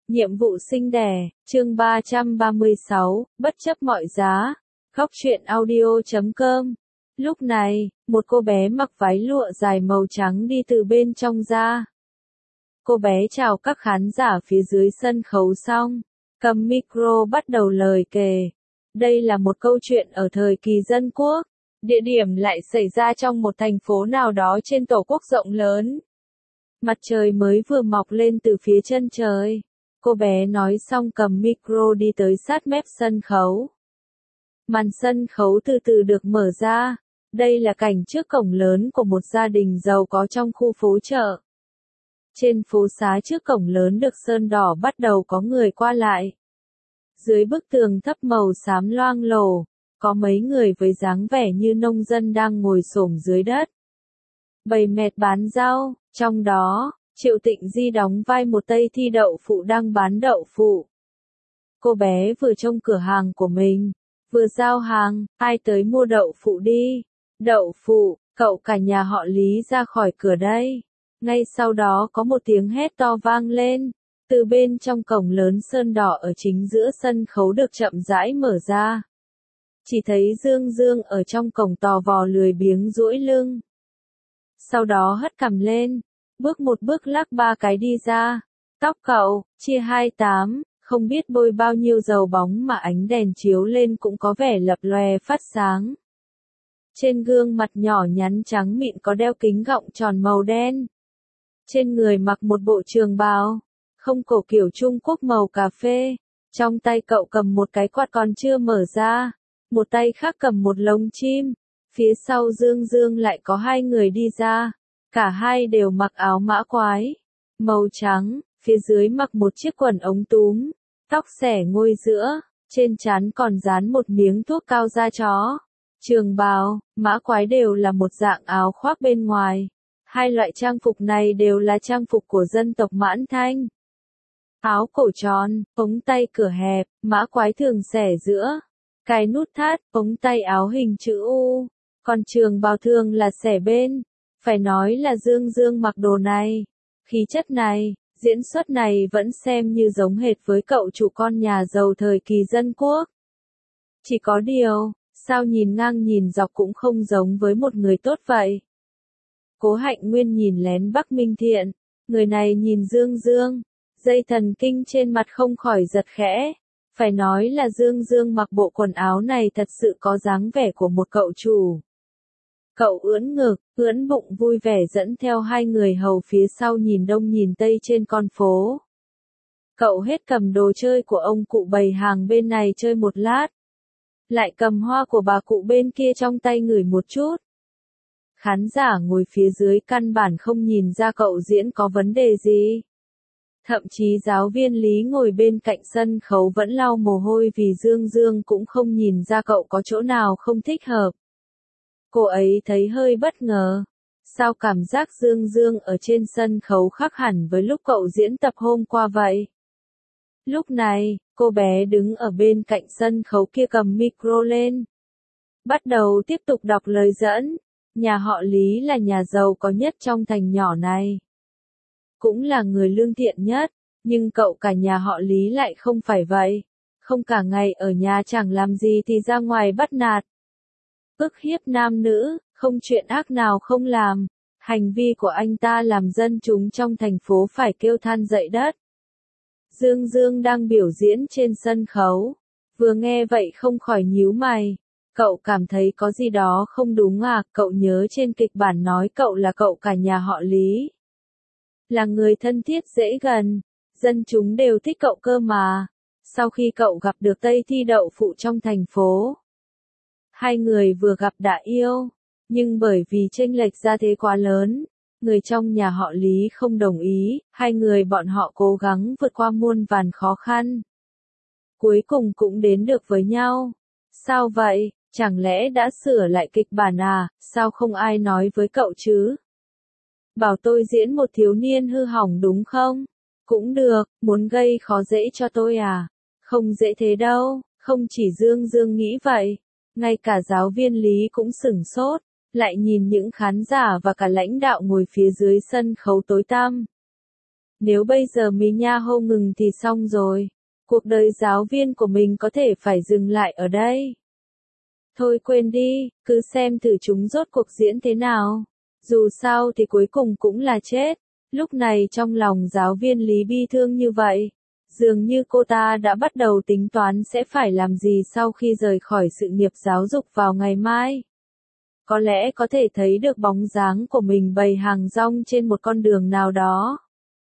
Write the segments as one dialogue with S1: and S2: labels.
S1: Nhiệm vụ sinh đẻ, chương 336, bất chấp mọi giá. Góc truyện audio.com. Lúc này, một cô bé mặc váy lụa dài màu trắng đi từ bên trong ra. Cô bé chào các khán giả phía dưới sân khấu xong, cầm micro bắt đầu lời kể. Đây là một câu chuyện ở thời kỳ dân quốc. Địa điểm lại xảy ra trong một thành phố nào đó trên tổ quốc rộng lớn. Mặt trời mới vừa mọc lên từ phía chân trời. Cô bé nói xong cầm micro đi tới sát mép sân khấu. Màn sân khấu từ từ được mở ra. Đây là cảnh trước cổng lớn của một gia đình giàu có trong khu phố chợ. Trên phố xá trước cổng lớn được sơn đỏ bắt đầu có người qua lại. Dưới bức tường thấp màu xám loang lổ, có mấy người với dáng vẻ như nông dân đang ngồi xổm dưới đất. Bày mẹt bán rau, trong đó, Triệu Tịnh Di đóng vai một Tây Thi đậu phụ đang bán đậu phụ. Cô bé vừa trông cửa hàng của mình, vừa giao hàng, ai tới mua đậu phụ đi. Đậu phụ, cậu cả nhà họ Lý ra khỏi cửa đây. Ngay sau đó có một tiếng hét to vang lên. Từ bên trong cổng lớn sơn đỏ ở chính giữa sân khấu được chậm rãi mở ra. Chỉ thấy Dương Dương ở trong cổng tò vò lười biếng duỗi lưng. Sau đó hất cằm lên, bước một bước lắc ba cái đi ra. Tóc cậu, chia 28, không biết bôi bao nhiêu dầu bóng mà ánh đèn chiếu lên cũng có vẻ lập lòe phát sáng. Trên gương mặt nhỏ nhắn trắng mịn có đeo kính gọng tròn màu đen. Trên người mặc một bộ trường bào, không cổ kiểu Trung Quốc màu cà phê. Trong tay cậu cầm một cái quạt còn chưa mở ra, một tay khác cầm một lồng chim. Phía sau Dương Dương lại có hai người đi ra, cả hai đều mặc áo mã quái, màu trắng, phía dưới mặc một chiếc quần ống túm, tóc xẻ ngôi giữa, trên trán còn dán một miếng thuốc cao da chó. Trường bào, mã quái đều là một dạng áo khoác bên ngoài. Hai loại trang phục này đều là trang phục của dân tộc Mãn Thanh. Áo cổ tròn, ống tay cửa hẹp, mã quái thường xẻ giữa, cài nút thắt, ống tay áo hình chữ U. Còn trường bào thường là xẻ bên. Phải nói là Dương Dương mặc đồ này, khí chất này, diễn xuất này vẫn xem như giống hệt với cậu chủ con nhà giàu thời kỳ dân quốc. Chỉ có điều, sao nhìn ngang nhìn dọc cũng không giống với một người tốt vậy. Cố Hạnh Nguyên nhìn lén Bắc Minh Thiện, người này nhìn Dương Dương, dây thần kinh trên mặt không khỏi giật khẽ. Phải nói là Dương Dương mặc bộ quần áo này thật sự có dáng vẻ của một cậu chủ. Cậu ưỡn ngực, ưỡn bụng vui vẻ dẫn theo hai người hầu phía sau nhìn đông nhìn tây trên con phố. Cậu hết cầm đồ chơi của ông cụ bày hàng bên này chơi một lát. Lại cầm hoa của bà cụ bên kia trong tay ngửi một chút. Khán giả ngồi phía dưới căn bản không nhìn ra cậu diễn có vấn đề gì. Thậm chí giáo viên Lý ngồi bên cạnh sân khấu vẫn lau mồ hôi vì Dương Dương cũng không nhìn ra cậu có chỗ nào không thích hợp. Cô ấy thấy hơi bất ngờ. Sao cảm giác Dương Dương ở trên sân khấu khác hẳn với lúc cậu diễn tập hôm qua vậy? Lúc này, cô bé đứng ở bên cạnh sân khấu kia cầm micro lên. Bắt đầu tiếp tục đọc lời dẫn. Nhà họ Lý là nhà giàu có nhất trong thành nhỏ này. Cũng là người lương thiện nhất, nhưng cậu cả nhà họ Lý lại không phải vậy. Không cả ngày ở nhà chẳng làm gì thì ra ngoài bắt nạt. Ức hiếp nam nữ, không chuyện ác nào không làm. Hành vi của anh ta làm dân chúng trong thành phố phải kêu than dậy đất. Dương Dương đang biểu diễn trên sân khấu. Vừa nghe vậy không khỏi nhíu mày. Cậu cảm thấy có gì đó không đúng à? Cậu nhớ trên kịch bản nói cậu là cậu cả nhà họ Lý. Là người thân thiết dễ gần. Dân chúng đều thích cậu cơ mà. Sau khi cậu gặp được Tây Thi đậu phụ trong thành phố. Hai người vừa gặp đã yêu, nhưng bởi vì chênh lệch gia thế quá lớn, người trong nhà họ Lý không đồng ý, hai người bọn họ cố gắng vượt qua muôn vàn khó khăn. Cuối cùng cũng đến được với nhau. Sao vậy, chẳng lẽ đã sửa lại kịch bản à, sao không ai nói với cậu chứ? Bảo tôi diễn một thiếu niên hư hỏng đúng không? Cũng được, muốn gây khó dễ cho tôi à? Không dễ thế đâu, không chỉ Dương Dương nghĩ vậy. Ngay cả giáo viên Lý cũng sửng sốt, lại nhìn những khán giả và cả lãnh đạo ngồi phía dưới sân khấu tối tăm. Nếu bây giờ mí nha hô ngừng thì xong rồi. Cuộc đời giáo viên của mình có thể phải dừng lại ở đây. Thôi quên đi, cứ xem thử chúng rốt cuộc diễn thế nào. Dù sao thì cuối cùng cũng là chết. Lúc này trong lòng giáo viên Lý bi thương như vậy. Dường như cô ta đã bắt đầu tính toán sẽ phải làm gì sau khi rời khỏi sự nghiệp giáo dục vào ngày mai. Có lẽ có thể thấy được bóng dáng của mình bày hàng rong trên một con đường nào đó.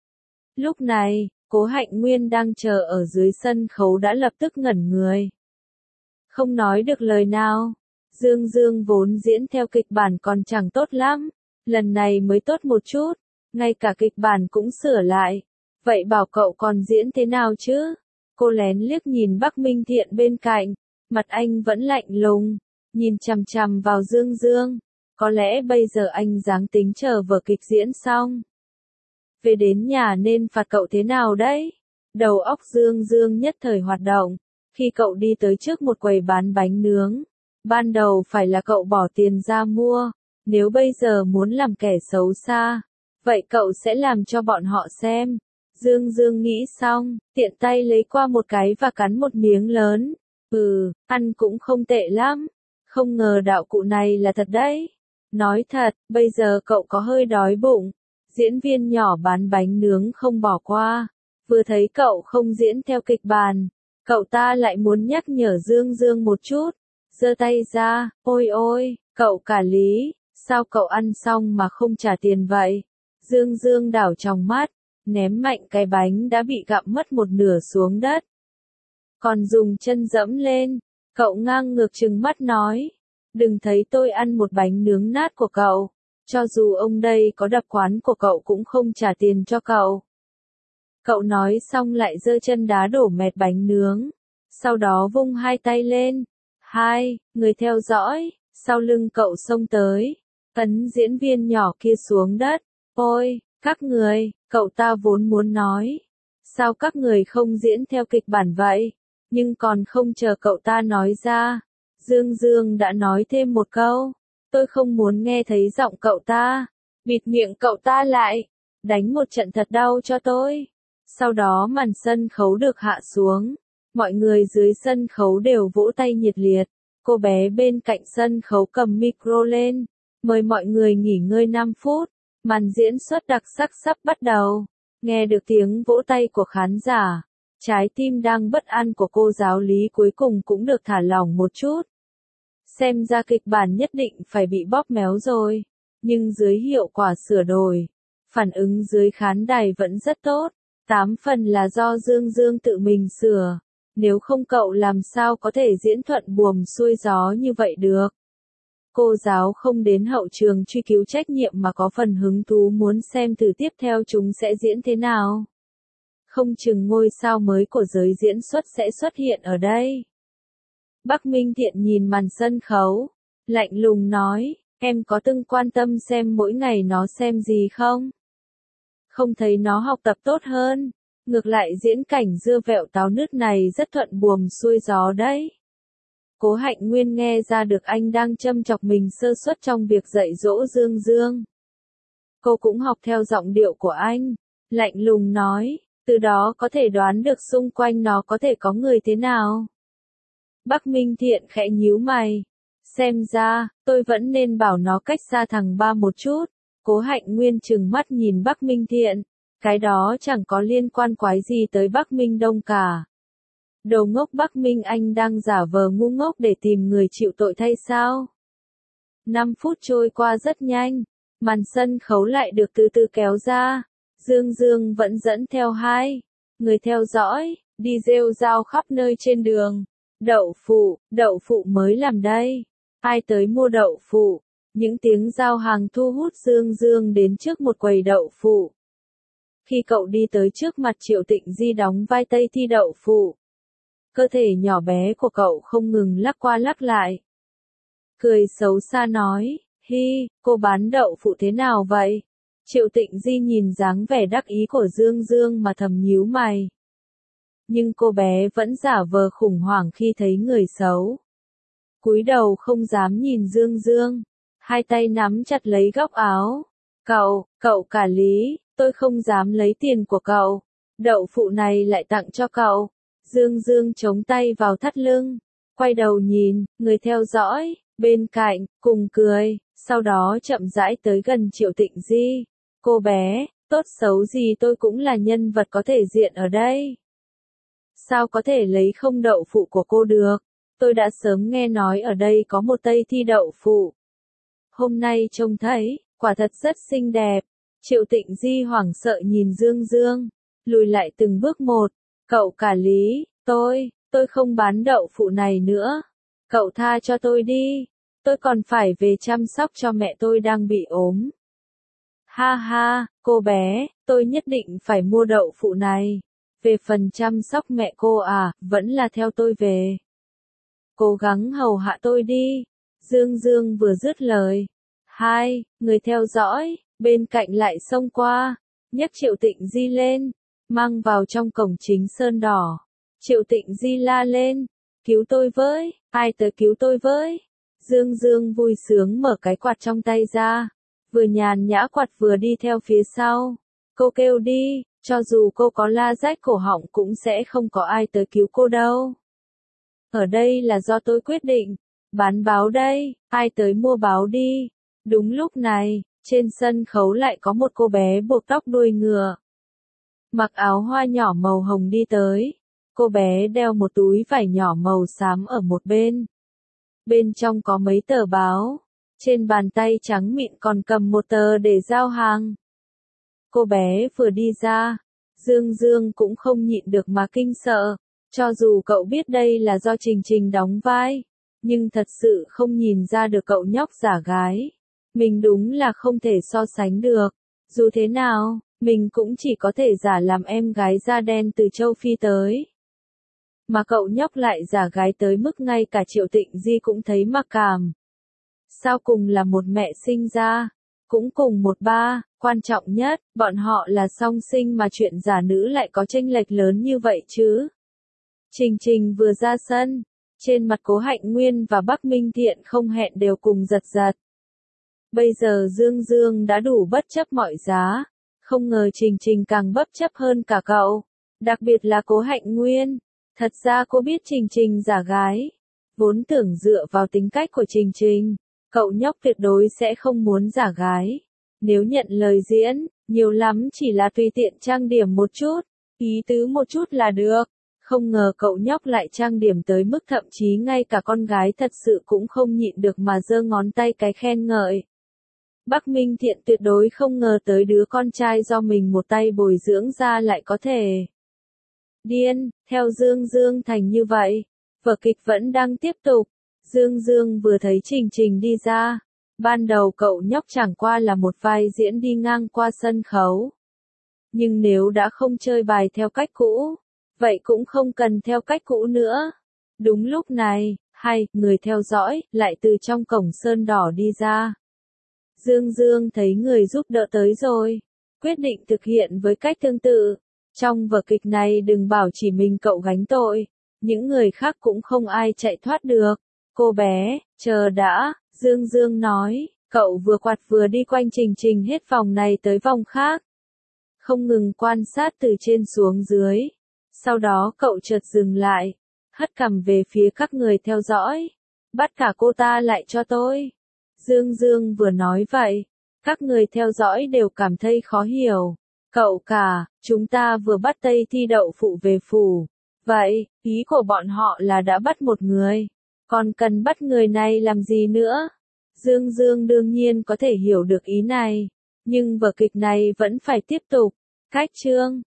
S1: Lúc này, Cố Hạnh Nguyên đang chờ ở dưới sân khấu đã lập tức ngẩn người. Không nói được lời nào. Dương Dương vốn diễn theo kịch bản còn chẳng tốt lắm. Lần này mới tốt một chút. Ngay cả kịch bản cũng sửa lại. Vậy bảo cậu còn diễn thế nào chứ? Cô lén liếc nhìn Bắc Minh Thiện bên cạnh. Mặt anh vẫn lạnh lùng. Nhìn chằm chằm vào Dương Dương. Có lẽ bây giờ anh giáng tính chờ vở kịch diễn xong. Về đến nhà nên phạt cậu thế nào đấy? Đầu óc Dương Dương nhất thời hoạt động. Khi cậu đi tới trước một quầy bán bánh nướng. Ban đầu phải là cậu bỏ tiền ra mua. Nếu bây giờ muốn làm kẻ xấu xa. Vậy cậu sẽ làm cho bọn họ xem. Dương Dương nghĩ xong, tiện tay lấy qua một cái và cắn một miếng lớn. Ăn cũng không tệ lắm. Không ngờ đạo cụ này là thật đấy. Nói thật, bây giờ cậu có hơi đói bụng. Diễn viên nhỏ bán bánh nướng không bỏ qua. Vừa thấy cậu không diễn theo kịch bản, cậu ta lại muốn nhắc nhở Dương Dương một chút. Giơ tay ra, ôi ôi, cậu cả Lý, sao cậu ăn xong mà không trả tiền vậy? Dương Dương đảo trong mắt, ném mạnh cái bánh đã bị gặm mất một nửa xuống đất. Còn dùng chân dẫm lên, cậu ngang ngược trừng mắt nói. Đừng thấy tôi ăn một bánh nướng nát của cậu. Cho dù ông đây có đập quán của cậu cũng không trả tiền cho cậu. Cậu nói xong lại giơ chân đá đổ mẹt bánh nướng. Sau đó vung hai tay lên. Người theo dõi, sau lưng cậu xông tới. Ấn diễn viên nhỏ kia xuống đất. Ôi, các người, cậu ta vốn muốn nói. Sao các người không diễn theo kịch bản vậy? Nhưng còn không chờ cậu ta nói ra. Dương Dương đã nói thêm một câu. Tôi không muốn nghe thấy giọng cậu ta. Bịt miệng cậu ta lại. Đánh một trận thật đau cho tôi. Sau đó màn sân khấu được hạ xuống. Mọi người dưới sân khấu đều vỗ tay nhiệt liệt. Cô bé bên cạnh sân khấu cầm micro lên. Mời mọi người nghỉ ngơi 5 phút. Màn diễn xuất đặc sắc sắp bắt đầu. Nghe được tiếng vỗ tay của khán giả. Trái tim đang bất an của cô giáo Lý cuối cùng cũng được thả lỏng một chút. Xem ra kịch bản nhất định phải bị bóp méo rồi. Nhưng dưới hiệu quả sửa đổi, phản ứng dưới khán đài vẫn rất tốt. 8 phần là do Dương Dương tự mình sửa. Nếu không cậu làm sao có thể diễn thuận buồm xuôi gió như vậy được. Cô giáo không đến hậu trường truy cứu trách nhiệm mà có phần hứng thú muốn xem thử tiếp theo chúng sẽ diễn thế nào. Không chừng ngôi sao mới của giới diễn xuất sẽ xuất hiện ở đây. Bắc Minh Thiện nhìn màn sân khấu, lạnh lùng nói, em có từng quan tâm xem mỗi ngày nó xem gì không? Không thấy nó học tập tốt hơn, ngược lại diễn cảnh dưa vẹo táo nứt này rất thuận buồm xuôi gió đấy. Cố Hạnh Nguyên nghe ra được anh đang châm chọc mình sơ suất trong việc dạy dỗ Dương Dương. Cô cũng học theo giọng điệu của anh, lạnh lùng nói, từ đó có thể đoán được xung quanh nó có thể có người thế nào. Bắc Minh Thiện khẽ nhíu mày. Xem ra, tôi vẫn nên bảo nó cách xa thằng ba một chút. Cố Hạnh Nguyên trừng mắt nhìn Bắc Minh Thiện. Cái đó chẳng có liên quan quái gì tới Bắc Minh Đông cả. Đồ ngốc Bắc Minh Anh đang giả vờ ngu ngốc để tìm người chịu tội thay sao? 5 phút trôi qua rất nhanh. Màn sân khấu lại được từ từ kéo ra. Dương Dương vẫn dẫn theo người theo dõi, đi rêu rao khắp nơi trên đường. Đậu phụ mới làm đây. Ai tới mua đậu phụ? Những tiếng giao hàng thu hút Dương Dương đến trước một quầy đậu phụ. Khi cậu đi tới trước mặt Triệu Tịnh Di đóng vai Tây Thi đậu phụ, cơ thể nhỏ bé của cậu không ngừng lắc qua lắc lại. Cười xấu xa nói, cô bán đậu phụ thế nào vậy? Triệu Tịnh Di nhìn dáng vẻ đắc ý của Dương Dương mà thầm nhíu mày. Nhưng cô bé vẫn giả vờ khủng hoảng khi thấy người xấu. Cúi đầu không dám nhìn Dương Dương, hai tay nắm chặt lấy góc áo. Cậu cả Lý, tôi không dám lấy tiền của cậu. Đậu phụ này lại tặng cho cậu. Dương Dương chống tay vào thắt lưng, quay đầu nhìn, người theo dõi, bên cạnh, cùng cười, sau đó chậm rãi tới gần Triệu Tịnh Di. Cô bé, tốt xấu gì tôi cũng là nhân vật có thể diện ở đây. Sao có thể lấy không đậu phụ của cô được? Tôi đã sớm nghe nói ở đây có một Tây Thi đậu phụ. Hôm nay trông thấy, quả thật rất xinh đẹp. Triệu Tịnh Di hoảng sợ nhìn Dương Dương, lùi lại từng bước một. Cậu cả Lý, tôi không bán đậu phụ này nữa. Cậu tha cho tôi đi. Tôi còn phải về chăm sóc cho mẹ tôi đang bị ốm. Ha ha, cô bé, tôi nhất định phải mua đậu phụ này. Về phần chăm sóc mẹ cô à, vẫn là theo tôi về. Cố gắng hầu hạ tôi đi. Dương Dương vừa dứt lời. Hai, người theo dõi, bên cạnh lại xông qua, nhấc Triệu Tịnh Di lên, mang vào trong cổng chính sơn đỏ. Triệu Tịnh Di la lên, cứu tôi với, ai tới cứu tôi với. Dương Dương vui sướng mở cái quạt trong tay ra, vừa nhàn nhã quạt vừa đi theo phía sau. Cô kêu đi, cho dù cô có la rách cổ họng cũng sẽ không có ai tới cứu cô đâu. Ở đây là do tôi quyết định, bán báo đây, ai tới mua báo đi. Đúng lúc này, trên sân khấu lại có một cô bé buộc tóc đuôi ngựa, mặc áo hoa nhỏ màu hồng đi tới. Cô bé đeo một túi vải nhỏ màu xám ở một bên. Bên trong có mấy tờ báo, trên bàn tay trắng mịn còn cầm một tờ để giao hàng. Cô bé vừa đi ra, Dương Dương cũng không nhịn được mà kinh sợ, cho dù cậu biết đây là do Trình Trình đóng vai, nhưng thật sự không nhìn ra được cậu nhóc giả gái. Mình đúng là không thể so sánh được, dù thế nào, mình cũng chỉ có thể giả làm em gái da đen từ châu Phi tới. Mà cậu nhóc lại giả gái tới mức ngay cả Triệu Tịnh Di cũng thấy mặc cảm. Sao cùng là một mẹ sinh ra, cũng cùng một ba, quan trọng nhất, bọn họ là song sinh mà chuyện giả nữ lại có chênh lệch lớn như vậy chứ. Trình Trình vừa ra sân, trên mặt Cố Hạnh Nguyên và Bắc Minh Thiện không hẹn đều cùng giật giật. Bây giờ Dương Dương đã đủ bất chấp mọi giá, không ngờ Trình Trình càng bất chấp hơn cả cậu, đặc biệt là Cố Hạnh Nguyên. Thật ra cô biết Trình Trình giả gái, vốn tưởng dựa vào tính cách của Trình Trình, cậu nhóc tuyệt đối sẽ không muốn giả gái. Nếu nhận lời diễn, nhiều lắm chỉ là tùy tiện trang điểm một chút, ý tứ một chút là được. Không ngờ cậu nhóc lại trang điểm tới mức thậm chí ngay cả con gái thật sự cũng không nhịn được mà giơ ngón tay cái khen ngợi. Bắc Minh Thiện tuyệt đối không ngờ tới đứa con trai do mình một tay bồi dưỡng ra lại có thể điên, theo Dương Dương thành như vậy. Vở kịch vẫn đang tiếp tục. Dương Dương vừa thấy Trình Trình đi ra. Ban đầu cậu nhóc chẳng qua là một vai diễn đi ngang qua sân khấu. Nhưng nếu đã không chơi bài theo cách cũ, vậy cũng không cần theo cách cũ nữa. Đúng lúc này, hai người theo dõi lại từ trong cổng sơn đỏ đi ra. Dương Dương thấy người giúp đỡ tới rồi, quyết định thực hiện với cách tương tự. Trong vở kịch này đừng bảo chỉ mình cậu gánh tội, những người khác cũng không ai chạy thoát được. Cô bé, chờ đã, Dương Dương nói, cậu vừa quạt vừa đi quanh Trình Trình hết vòng này tới vòng khác. Không ngừng quan sát từ trên xuống dưới. Sau đó cậu chợt dừng lại, hất cằm về phía các người theo dõi. Bắt cả cô ta lại cho tôi. Dương Dương vừa nói vậy, các người theo dõi đều cảm thấy khó hiểu. Cậu cả, chúng ta vừa bắt Tây Thi đậu phụ về phủ. Vậy, ý của bọn họ là đã bắt một người. Còn cần bắt người này làm gì nữa? Dương Dương đương nhiên có thể hiểu được ý này. Nhưng vở kịch này vẫn phải tiếp tục. Cách chương.